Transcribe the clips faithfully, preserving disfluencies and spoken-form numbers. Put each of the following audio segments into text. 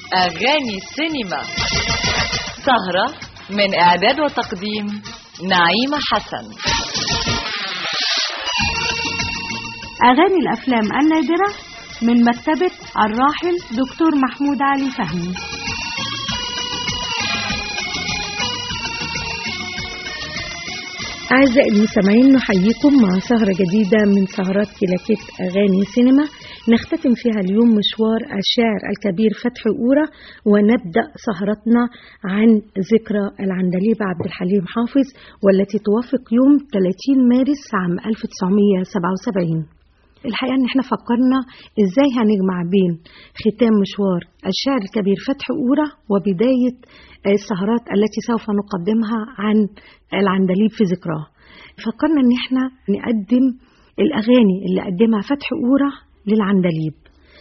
أغاني السينما، سهرة من إعداد وتقديم نعيمة حسن. أغاني الأفلام النادرة من مكتبة الراحل دكتور محمود علي فهمي. أعزائي المستمعين، نحييكم مع سهرة جديدة من سهرات كلاكيت أغاني سينما، نختتم فيها اليوم مشوار الشاعر الكبير فتحي قورة، ونبدأ سهرتنا عن ذكرى العندليب عبد الحليم حافظ، والتي توافق يوم ثلاثين مارس عام ألف وتسعمائة وسبعة وسبعين. الحقيقة ان احنا فكرنا ازاي هنجمع بين ختام مشوار الشاعر الكبير فتحي قورة وبداية السهرات التي سوف نقدمها عن العندليب في ذكراه. فكرنا ان احنا نقدم الاغاني اللي قدمها فتحي قورة للعندليب،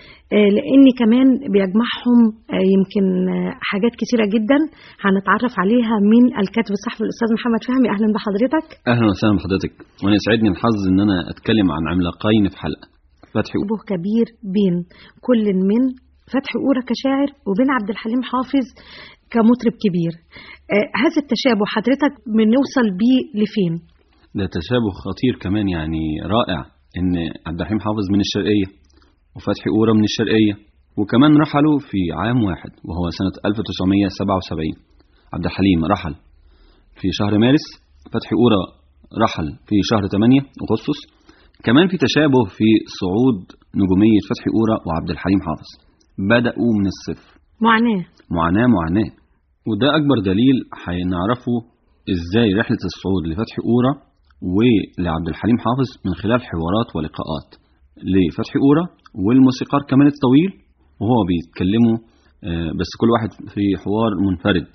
لان كمان بيجمعهم يمكن حاجات كثيرة جدا هنتعرف عليها من الكاتب الصحفي الاستاذ محمد فهمي. اهلا بحضرتك. اهلا وسهلا بحضرتك، وانا يسعدني الحظ ان انا اتكلم عن عملاقين في حلقة. فتحي قورة كبير بين كل من فتحي قورة كشاعر وبين عبد الحليم حافظ كمطرب كبير. آه هذا التشابه حضرتك بنوصل بيه لفين؟ ده تشابه خطير كمان، يعني رائع، ان عبد الحليم حافظ من الشرقية وفتحي قورة من الشرقية، وكمان رحلوا في عام واحد وهو سنة ألف وتسعمائة وسبعة وسبعين. عبد الحليم رحل في شهر مارس، فتحي قورة رحل في شهر ثمانية أغسطس. كمان في تشابه في صعود نجومية فتحي قورة وعبد الحليم حافظ، بدأوا من الصفر، معاناة معاناة معاناة وده أكبر دليل هنعرفه إزاي رحلة الصعود لفتحي قورة ولعبد الحليم حافظ من خلال حوارات ولقاءات لفتحي قورة والموسيقار كمان الطويل، وهو بيتكلموا بس كل واحد في حوار منفرد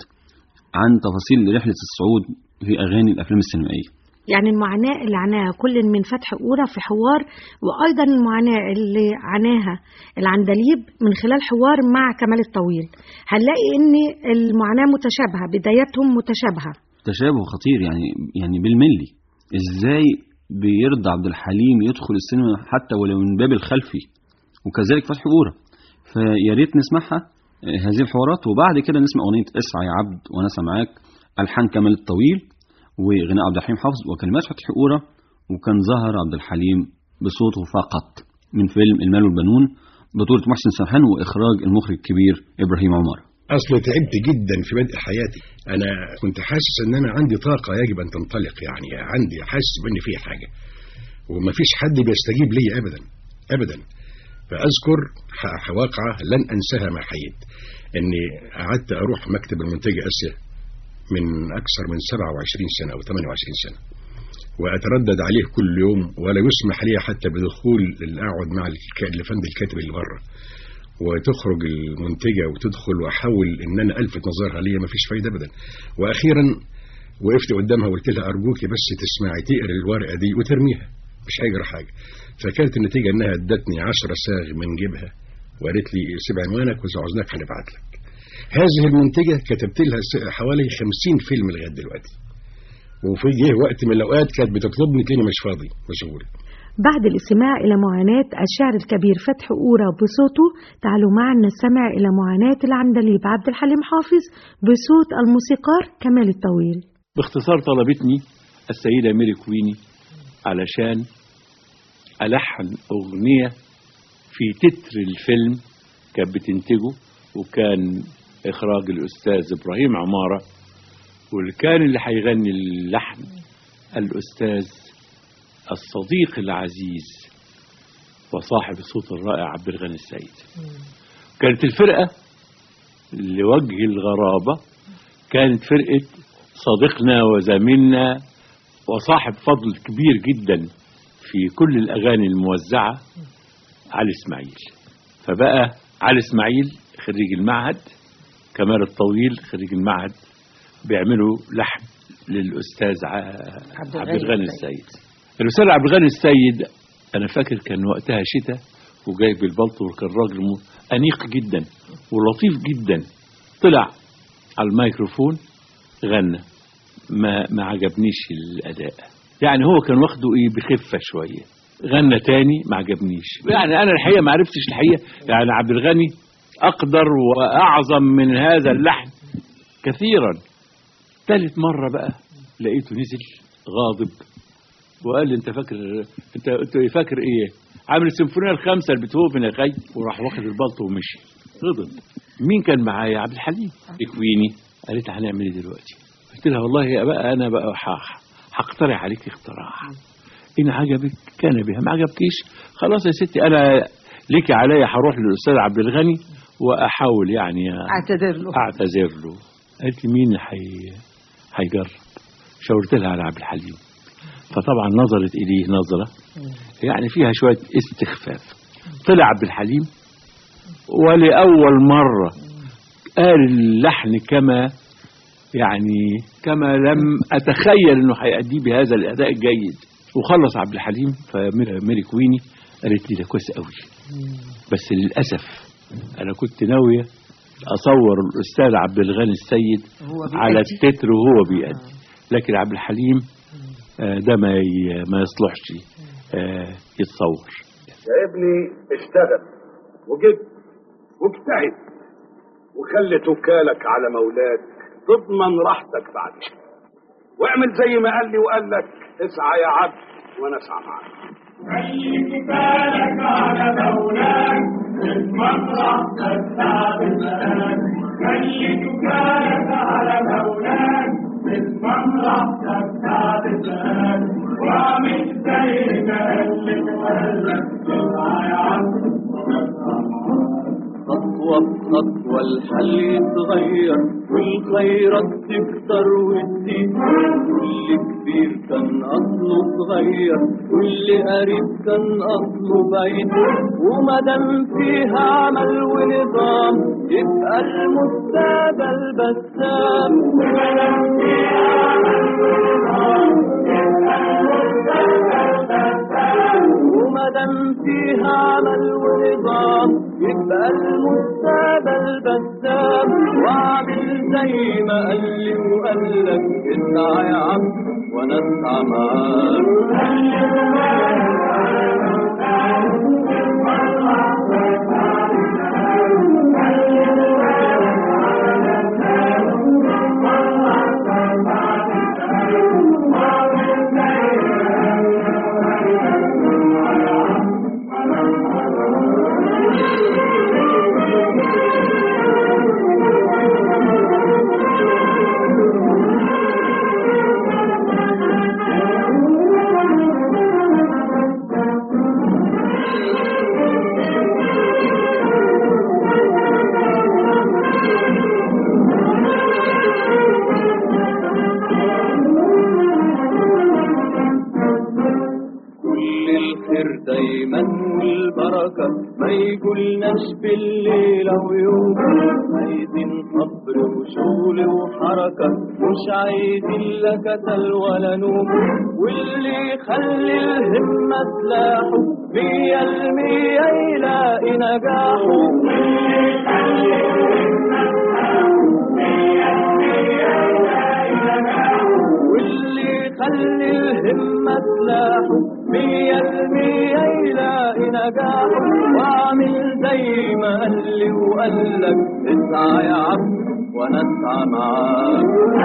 عن تفاصيل رحلة الصعود في أغاني الأفلام السينمائية. يعني المعاناة اللي عناها كل من فتحي قورة في حوار، وأيضا المعاناة اللي عناها العندليب من خلال حوار مع كمال الطويل. هنلاقي إن المعاناة متشابهة، بداياتهم متشابهة، تشابه خطير يعني يعني بالملي. إزاي بيرضى عبد الحليم يدخل السينما حتى ولو من باب الخلفي، وكذلك فتحي قورة. فيا ريت نسمعها هذه الحوارات، وبعد كده نسمع أغنية اسعى يا عبد وأنا سامعاك، ألحان كمال الطويل وغناء عبد الحليم حافظ وكلمات فتحي قورة، وكان ظهر عبد الحليم بصوته فقط من فيلم المال والبنون بطولة محسن سرحان وإخراج المخرج الكبير إبراهيم عمر. أصل تعبت جدا في بدء حياتي، أنا كنت حاسس أن أنا عندي طاقة يجب أن تنطلق، يعني عندي حاسس بأن في حاجة ومفيش حد بيستجيب لي أبدا أبدا. فأذكر واقعة لن أنساها ما حييت، أني قعدت أروح مكتب المنتجة آسيا من أكثر من سبعة وعشرين سنة أو ثمانية وعشرين سنة، وأتردد عليه كل يوم ولا يسمح لي حتى بدخول الأقعد مع الفند الكاتب اللي بره، وتخرج المنتجة وتدخل وأحاول إن أنا ألفت نظرها ليا، مفيش فايدة أبدا. وأخيرا وقفت قدامها وقلت لها أرجوكي بس تسمعي تقري الورقة دي وترميها، مش هيجرى حاجة. فكانت النتيجة إنها ادتني عشرة ساغ من جيبها وقالت لي سيب عنوانك وإذا عوزناك هنبعت لك. هذه المنتجة كتبت لها حوالي خمسين فيلم لغاية دلوقتي، وفي جه وقت من الأوقات كانت بتطلبني تاني مش فاضي مشغول. بعد الاستماع إلى معاناة الشاعر الكبير فتحي قورة بصوته، تعالوا معا نستمع إلى معاناة العندليب عبد الحليم حافظ بصوت الموسيقار كمال الطويل. باختصار طلبتني السيدة ميري كويني علشان ألحن أغنية في تتر الفيلم كانت بتنتجه، وكان إخراج الأستاذ إبراهيم عمارة، واللي كان اللي هيغني اللحن الأستاذ الصديق العزيز وصاحب الصوت الرائع عبد الغني السيد. كانت الفرقة لوجه الغرابة كانت فرقة صديقنا وزميلنا وصاحب فضل كبير جدا في كل الأغاني الموزعة علي إسماعيل. فبقى علي إسماعيل خريج المعهد، كمال الطويل خريج المعهد، بيعملوا لحن للأستاذ عبد الغني السيد. الأستاذ عبد الغني السيد أنا فاكر كان وقتها شتاء وجايب البلطو، وكان راجل أنيق جدا ولطيف جدا. طلع على الميكروفون غنى، ما ما عجبنيش الأداء، يعني هو كان واخده إيه بخفة شوية. غنى تاني ما عجبنيش، يعني أنا الحقيقة ما عرفتش الحقيقة، يعني عبد الغني أقدر وأعظم من هذا اللحن كثيرا. ثالث مرة بقى لقيته نزل غاضب وقال لي انت فاكر انت انت فاكر ايه؟ عامل السيمفونيه الخامسه لبيتهوفن يا خي. وراح واخد البلطو ومشي غضب. مين كان معايا؟ عبد الحليم اكويني. قالت هنعمل ايه دلوقتي؟ قلت لها والله يا بقى انا بقى هقترح عليك اقتراح، ان عجبك كان بها، ما عجبكيش خلاص يا ستي انا ليكي عليا هروح للاستاذ عبد الغني واحاول يعني اعتذر له اعتذر له. قالت لي مين حي هيجرب؟ شاورت لها على عبد الحليم. فطبعا نظرت اليه نظره يعني فيها شويه استخفاف. طلع عبد الحليم ولاول مره قال اللحن كما يعني كما لم اتخيل انه هيأديه بهذا الاداء الجيد. وخلص عبد الحليم. فميري كويني قالت لي ده كويس قوي، بس للاسف انا كنت ناويه اصور الاستاذ عبد الغني السيد على التتر وهو بيأدي، لكن عبد الحليم ده ما ما يصلحش يتصور. يا ابني اشتغل وجد واجتهد وخلي توكالك على مولاك تضمن راحتك بعدين، واعمل زي ما قال لي وقال لك اسعى يا عبد وانا اسعى معاك. خلي توكالك على مولاك تضمن راحتك بعدين، خلي توكالك على مولاك تضمن راحتك بعدين، واعمل زي ما قال لي وقال لك اسعى يا عبد وانا اسعى معاك. خطوة بخطوة الحل يتغير والخيرات تكتر وتزيد، كل كبير كان أصله صغير كل قريب كان أصله بعيد، ومادام فيها عمل ونظام يبقى المستقبل بسام، ومادام فيها عمل ونظام يبقى المستقبل بسام، ومادام فيها عمل ونظام يبقى المستقبل بسام. واعمل زي ما قال لي وقال لك اسعى يا عبد وانا اسعى معاك. دايما والبركة ما يقولناش بالليلة ويوم، عايزين صبر وشغل وحركة مش عايزين لا كسل ولا نوم، واللي يخلي الهمة سلاحه مية المية يلاقي نجاحه، واللي يخلي الهمة سلاحه مية المية يلاقي نجاحه، واللي يخلي الهمة سلاحه مية المية يلاقي نجاحه. واعمل زي ما قال لي وقال لك اسعى يا عبد وانا اسعى معاك.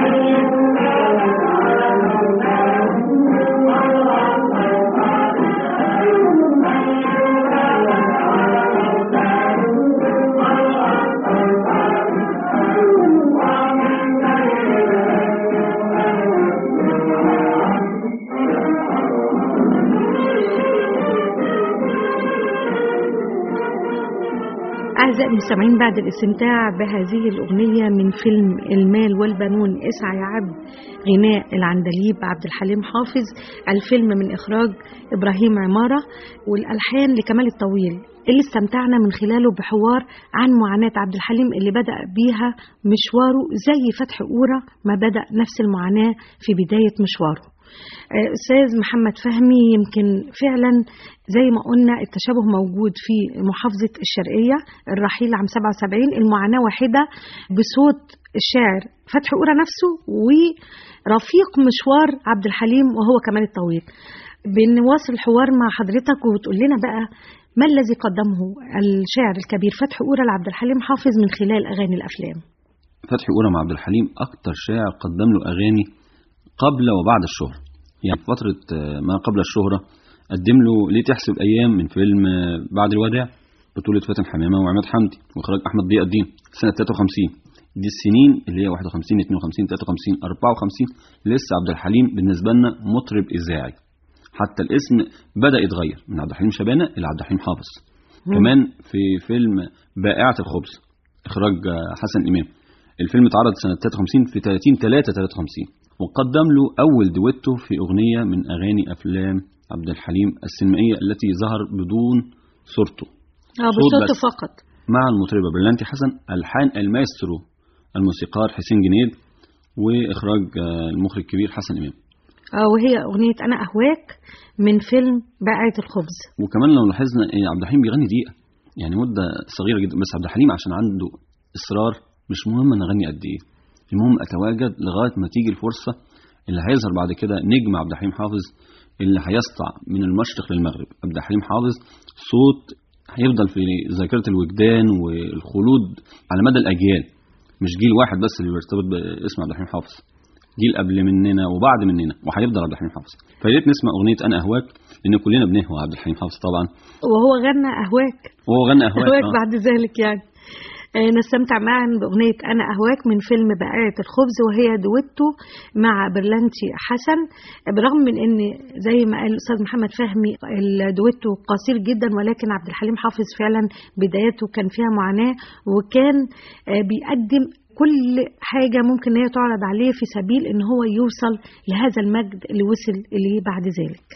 أعزائي المستمعين، بعد الاستمتاع بهذه الأغنية من فيلم المال والبنون اسعى يا عبد غناء العندليب عبد الحليم حافظ، الفيلم من إخراج إبراهيم عمارة والألحان لكمال الطويل، اللي استمتعنا من خلاله بحوار عن معاناة عبد الحليم اللي بدأ بيها مشواره زي فتح قورة ما بدأ نفس المعاناة في بداية مشواره. أستاذ محمد فهمي، يمكن فعلا زي ما قلنا التشابه موجود في محافظة الشرقية، الرحيل عام سبعة وسبعين، المعاناة واحدة بصوت الشاعر فتح قورة نفسه ورفيق مشوار عبد الحليم وهو كمال الطويل. بنواصل الحوار مع حضرتك وتقول لنا بقى ما الذي قدمه الشاعر الكبير فتحي قورة لعبد الحليم حافظ من خلال أغاني الأفلام؟ فتحي قورة مع عبد الحليم أكتر شاعر قدم له أغاني قبل وبعد الشهرة. يعني في فترة ما قبل الشهرة قدم له ليه تحسب الأيام من فيلم بعد الوداع بطولة فاتن حمامة وعماد حمدي وإخراج أحمد ضياء الدين سنة ثلاثة وخمسين. دي السنين اللي هي واحد وخمسين اثنين وخمسين ثلاثة وخمسين أربعة وخمسين لسه عبد الحليم بالنسبة لنا مطرب إذاعي، حتى الاسم بدأ يتغير من عبد الحليم شبانة إلى عبد الحليم حافظ. مم. كمان في فيلم بائعة الخبز إخراج حسن إمام، الفيلم اتعرض سنة ثلاثة وخمسين في ثلاثين ثلاثة ثلاثة وخمسين، وقدم له أول دويتو في أغنية من أغاني أفلام عبد الحليم السينمائية التي ظهر بدون صورته، اه بصوته فقط، مع المطربة برلانتي حسن، ألحان المايسترو الموسيقار حسين جنيد، وإخراج المخرج الكبير حسن إمام. اه وهي أغنية أنا أهواك من فيلم بائعة الخبز. وكمان لو لاحظنا إن عبد الحليم بيغني دقيقة، يعني مدة صغيرة جدا، بس عبد الحليم عشان عنده إصرار مش مهم أنا أغني قد إيه، المهم أتواجد لغاية ما تيجي الفرصة اللي هيظهر بعد كده نجم عبد الحليم حافظ اللي هيسطع من المشرق للمغرب. عبد الحليم حافظ صوت هيفضل في ذاكرة الوجدان والخلود على مدى الأجيال، مش جيل واحد بس اللي بيرتبط باسم عبد الحليم حافظ، جيل قبل مننا وبعد مننا، وهيفضل عبد الحليم حافظ. فياريت نسمع أغنية أنا أهواك لأن كلنا بنهوى عبد الحليم حافظ طبعا، وهو غنى أهواك وهو غنى أهواك, أهواك بعد ذلك. يعني نستمتع معا بأغنية أنا أهواك من فيلم بائعة الخبز، وهي دويتو مع برلانتي حسن. برغم من أن زي ما قال الأستاذ محمد فهمي الدويتو قصير جدا، ولكن عبد الحليم حافظ فعلا بدايته كان فيها معاناة، وكان بيقدم كل حاجة ممكن أن هي تعرض عليه في سبيل أن هو يوصل لهذا المجد اللي وصل إليه بعد ذلك.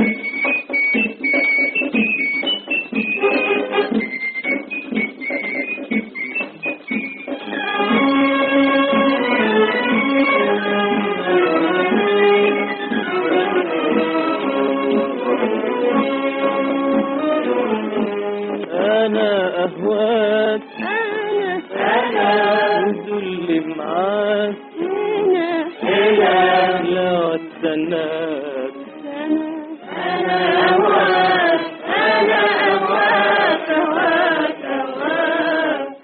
أنا أهواك أنا وذل معاك أنا لا أستناك أنا أهواك أنا أهواك أهواك أهواك.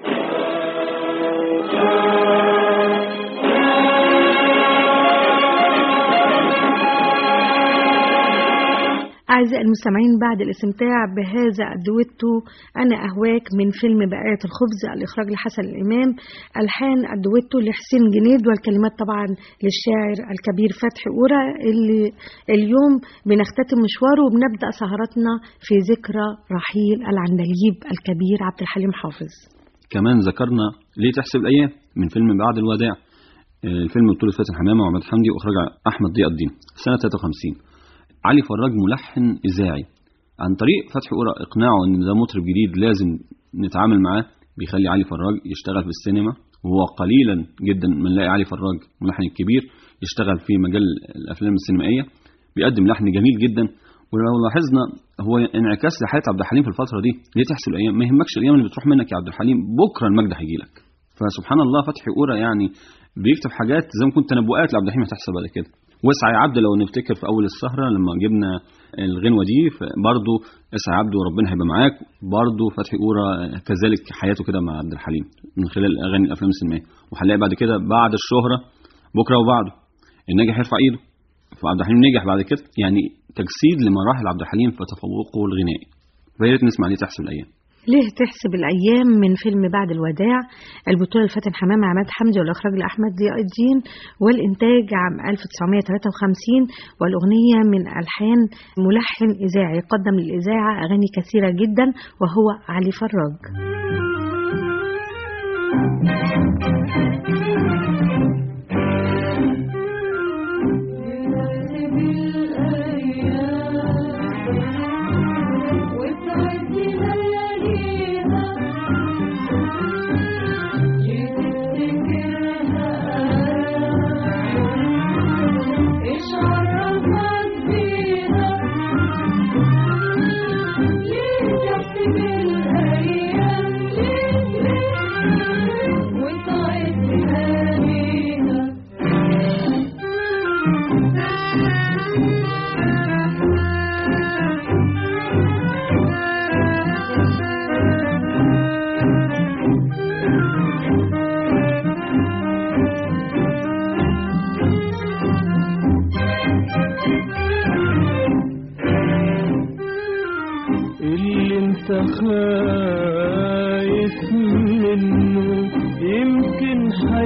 أعزائي المستمعين، بعد الاستمتاع بهذا الدويتو أنا أهواك من فيلم بائعة الخبز، الإخراج لحسن الإمام، ألحان الدويتو لحسين جنيد، والكلمات طبعا للشاعر الكبير فتحي قورة، اللي اليوم بنختتم مشواره وبنبدأ سهرتنا في ذكرى رحيل العندليب الكبير عبد الحليم حافظ. كمان ذكرنا ليه تحسب الأيام من فيلم بعد الوداع، الفيلم بطولة فاتن حمامة وعماد حمدي وإخراج أحمد ضياء الدين سنة ثلاثة وخمسين. علي فراج ملحن إذاعي، عن طريق فتحي قورة إقناعه إن ده مطرب جديد لازم نتعامل معاه، بيخلي علي فراج يشتغل في السينما، وهو قليلا جدا من نلاقي علي فراج ملحن الكبير يشتغل في مجال الأفلام السينمائية، بيقدم لحن جميل جدا. ولو لاحظنا هو انعكاس لحياة عبد الحليم في الفترة دي. ليه تحسب الأيام؟ ما يهمكش الأيام اللي بتروح منك يا عبد الحليم، بكرة المجد هيجي لك. فسبحان الله فتحي قورة يعني بيكتب حاجات زي ما كنت تنبؤات لعبد الحليم هتحصل بعد كده. واسعى يا عبد لو نفتكر في أول السهرة لما جبنا الغنوة دي، برضو اسعى يا عبد وربنا هيبقى معاك، برضو فتحي قورة كذلك حياته كده مع عبد الحليم من خلال أغاني الأفلام السينمائية. وهنلاقي بعد كده بعد الشهرة بكرة وبعده الناجح يرفع إيده، فعبد الحليم نجح بعد كده، يعني تجسيد لمراحل عبد الحليم في تفوقه الغنائي. فياريت نسمع ليه تحسب الأيام. ليه تحسب الأيام من فيلم بعد الوداع، البطولة لفاتن حمامة عماد حمدي، والإخراج لأحمد ضياء الدين، والإنتاج عام ألف وتسعمائة وثلاثة وخمسين، والأغنية من ألحان ملحن إذاعي قدم للإذاعة أغاني كثيرة جدا وهو علي فراج.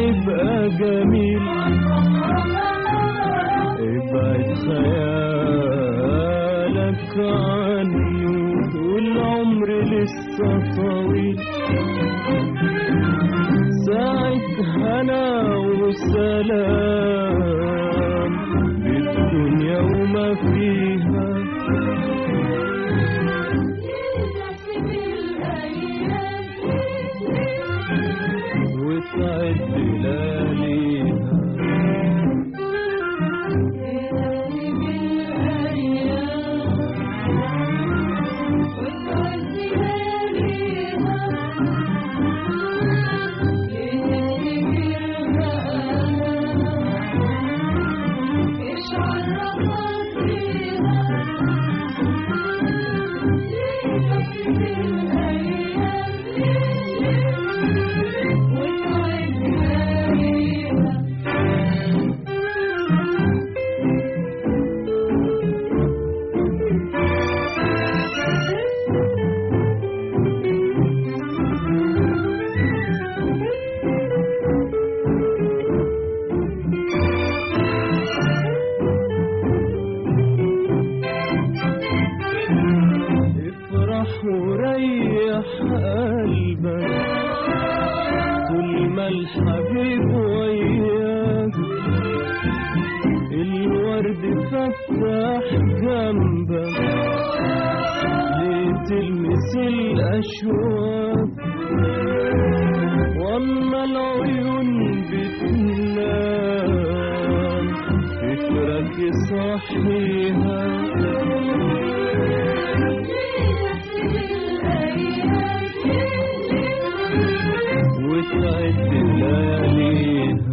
يبقى جميل ابعد خيالك عنه والعمر لسه طويل ساعة هنا وسلام بالدنيا وما فيها وتعد لياليها وريح قلبك طول ما الحبيب وياك الورد فتح جنبك ليه تلمس الأشواق واما العيون بتنام فكرك يصحيها وتعد لياليها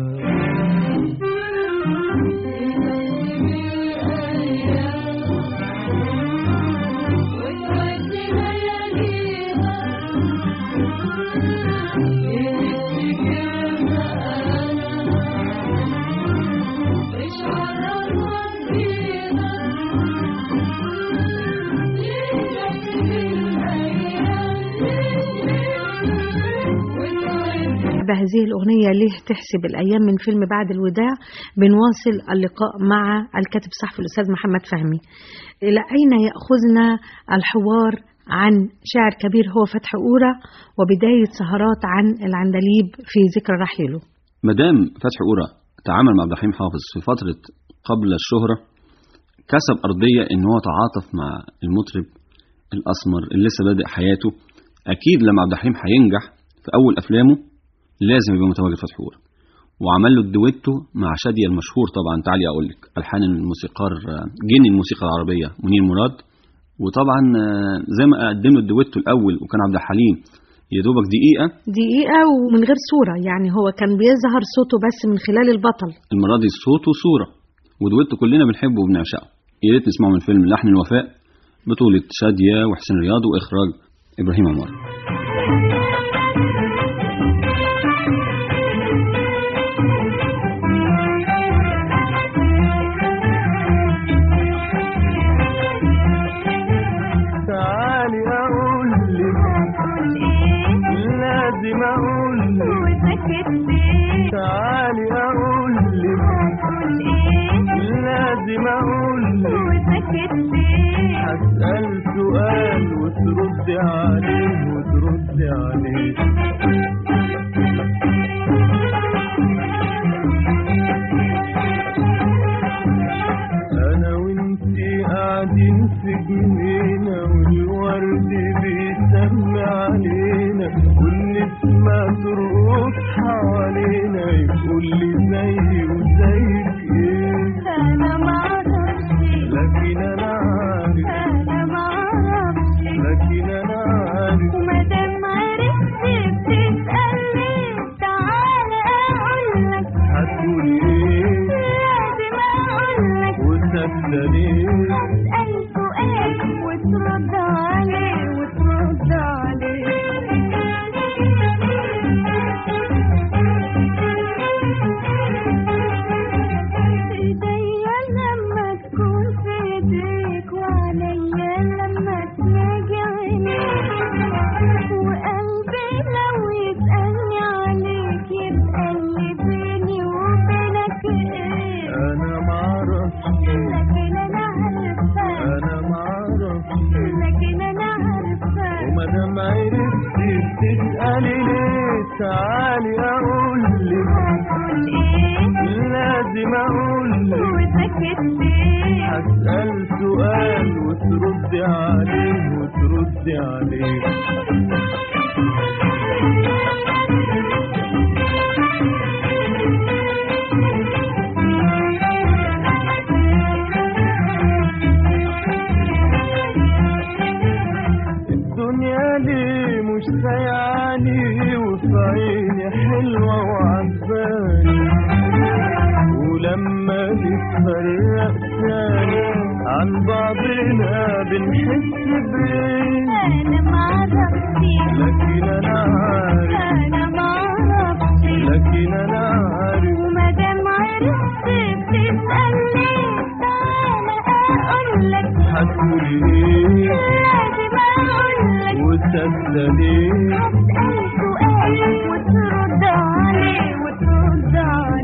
بهذه الأغنية ليه تحسب الأيام من فيلم بعد الوداع بنواصل اللقاء مع الكاتب الصحفي الأستاذ محمد فهمي. إلى أين يأخذنا الحوار عن شاعر كبير هو فتحي قورة وبداية سهرات عن العندليب في ذكرى رحيله؟ مدام فتحي قورة تعامل مع عبد الحليم حافظ في فترة قبل الشهرة كسب أرضية إن هو تعاطف مع المطرب الأسمر اللي لسه بادئ حياته. أكيد لما عبد الحليم هينجح في أول أفلامه لازم يبقى متواجد فتحي قورة، وعمل له الدويتو مع شادية المشهور طبعا. تعالي أقول لك ألحان الموسيقار جن الموسيقى العربية منير مراد، وطبعا زي ما قدم له الدويتو الأول وكان عبد الحليم يا دوبك دقيقة دقيقة ومن غير صورة، يعني هو كان بيظهر صوته بس من خلال البطل. المرة دي صوته صورة ودويتو كلنا بنحبه وبنعشقه. يا ريت نسمعه من فيلم لحن الوفاء بطولة شادية وحسين رياض وإخراج إبراهيم عمار. تعالي أقول لك لازم أقول لك تعالي أقول لك لازم أقول لك هسأل سؤال وترد عليه وترد عليه. أنا وإنتي قاعدين في جنينة والورد بيسمي علينا والنسمة ترقص حوالينا يقول لي زيي وزيك إيه. أنا معرفش لكن أنا عارف أنا معرفش لكن أنا عارف ومادام عرفت بتسألني تعالى أقولك هتقولي إيه لازم أقولك وتسألني هسأل سؤال وترد عليه وترد عليه. تعالي اقولك هتقول ايه لازم اقولك وسكت ليه هسأل سؤال وتردي عليه وتردي عليه الدنيا ليه مش سايعاني وفي عيني حلوة وعجباني ولما نتفرق تاني عن بعضنا بنحس بايه انا معرفش لكن انا عارف انا معرفش لكن انا عارف ومادام عرفت بتسأل ليه تعالى اقولك هتقولي ايه لازم اقولك وتصدقي هسأل سؤال وترد عليه وترد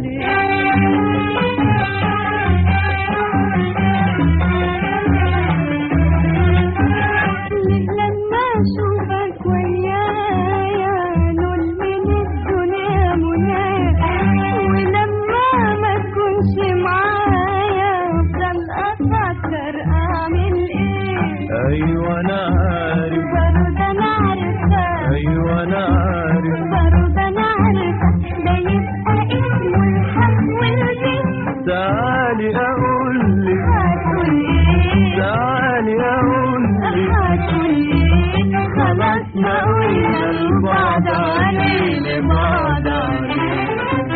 عليه لما اشوفك ويايا نول من الدنيا منايا ولما ما تكونش معايا افضل افكر اعمل ايه ايوه انا عارف برضه انا عارفه ايوه انا عارف برضه انا عارفه ده يبقى اسمه الحق والجد تعالي اقولك هتقول ايه تعالي اقولك هتقول ايه خلاص ما قلنا لبعض عليه لبعض عليه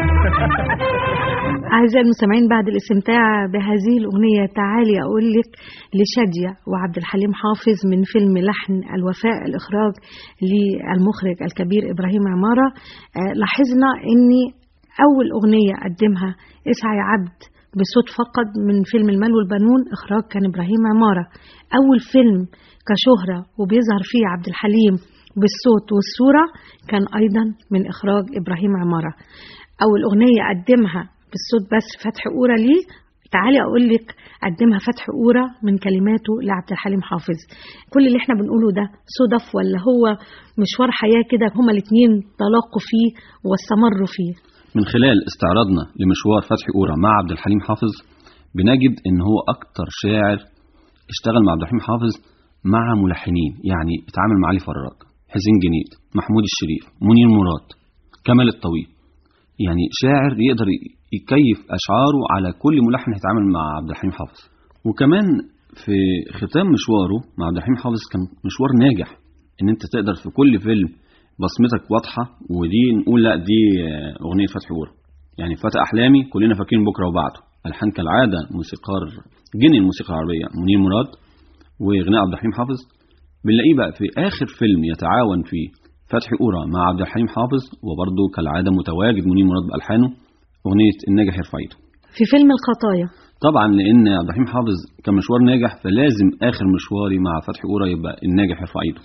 أعزائي المستمعين، بعد الاستمتاع بهذه الأغنية تعالي أقول لك لشادية وعبد الحليم حافظ من فيلم لحن الوفاء، الإخراج للمخرج الكبير إبراهيم عمارة، لاحظنا أن أول أغنية قدمها اسعى يا عبد بصوت فقط من فيلم المال والبنون، إخراج كان إبراهيم عمارة. أول فيلم كشهرة وبيظهر فيه عبد الحليم بالصوت والصورة كان أيضا من إخراج إبراهيم عمارة. أول أغنية قدمها بالصوت بس فتحي قورة ليه تعالي أقول لك قدمها فتحي قورة من كلماته لعبد الحليم حافظ. كل اللي احنا بنقوله ده صدف ولا هو مشوار حياة كده هما الاثنين تلاقوا فيه واستمروا فيه؟ من خلال استعراضنا لمشوار فتحي قورة مع عبد الحليم حافظ بنجد ان هو اكتر شاعر اشتغل مع عبد الحليم حافظ مع ملحنين، يعني اتعامل مع علي فراج، حسين جنيد، محمود الشريف، منير مراد، كمال الطويل. يعني شاعر يقدر يكيف أشعاره على كل ملحن هيتعامل مع عبد الحليم حافظ. وكمان في ختام مشواره مع عبد الحليم حافظ كان مشوار ناجح، ان انت تقدر في كل فيلم بصمتك واضحة، ودي نقول لا دي أغنية فتحي قورة. يعني فتى أحلامي، كلنا فاكرين بكرة وبعده، ألحان كالعادة موسيقار جني الموسيقى العربية منير مراد، وغناء عبد الحليم حافظ. بنلاقيه بقى في آخر فيلم يتعاون فيه فتحي قورة مع عبد الحليم حافظ، وبرضه كالعادة متواجد منير مراد بألحانه، أغنية الناجح يرفع ايده. في فيلم الخطايا طبعا لأن عبد الحليم حافظ كان مشوار ناجح، فلازم آخر مشواري مع فتحي قورة يبقى الناجح يرفع ايده.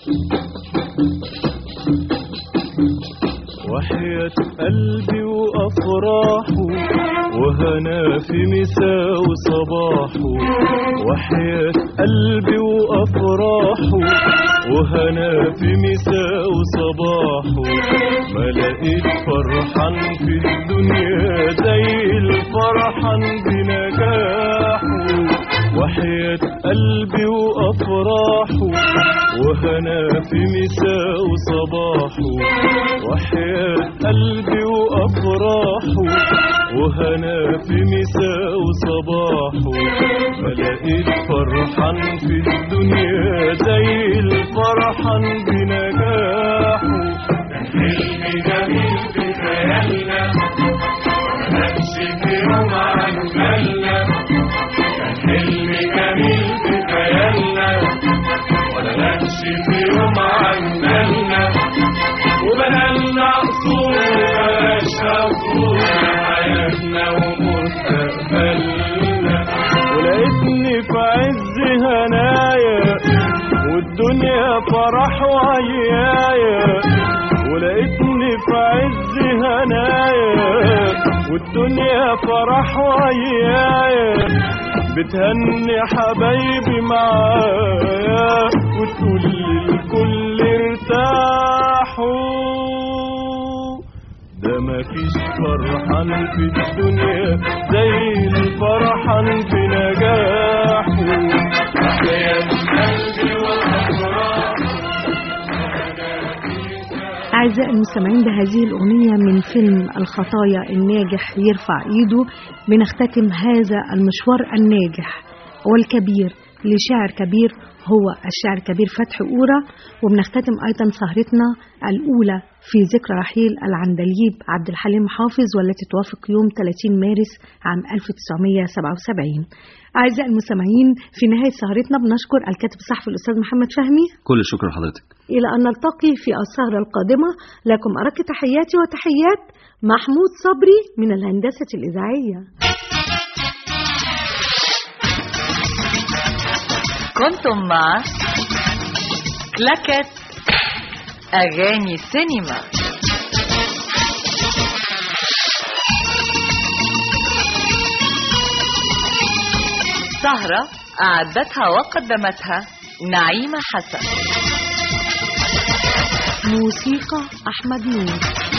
وحياة قلبي وأفراحه وهنا في مساء وصباحه، وحياة قلبي وأفراحه وهنا في مساء وصباحه، ما لقيت فرحان في الدنيا زي الفرحان بنجاحه. وحياة قلبي وأفراحه وهنا في مساء وصباحه، وحياة قلبي وأفراحه وهنا في مساء وصباحه، ما لقيت فرحان في الدنيا زي الفرحان بنجاحه. حلمي جميل في خيالنا مهمش في يوم عن بالنا، كان حلمي جميل في خيالنا ولا نمشي في يوم عن بالنا، وبدلنا قصور مبقاش قصور حياتنا ومستقبلنا. ولقيتني في عز هنايا والدنيا فرح وعيايا، ولقيتني في عز هنايا والدنيا فرح وعيايا، بتهني حبايبي معايا وتقول لي الكل ارتاحوا. ده مفيش فرحان في الدنيا زي الفرحان في نجاحه. يا قلبي والأفراح. أعزائي المستمعين، بهذه الأغنية من فيلم الخطايا الناجح يرفع إيده بنختتم هذا المشوار الناجح والكبير لشاعر كبير هو الشاعر الكبير فتحي قورة. وبنختتم أيضا سهرتنا الأولى في ذكرى رحيل العندليب عبد الحليم حافظ، والتي توافق يوم ثلاثين مارس عام ألف وتسعمائة وسبعة وسبعين. أعزائي المستمعين، في نهاية سهرتنا بنشكر الكاتب الصحفي الأستاذ محمد فهمي. كل الشكر لحضرتك. إلى أن نلتقي في السهرة القادمة، لكم أرق تحياتي وتحيات محمود صبري من الهندسة الإذاعية. كنتم مع كلاكيت أغاني سينما. سهرة أعدتها وقدمتها نعيمة حسن. موسيقى أحمد نور.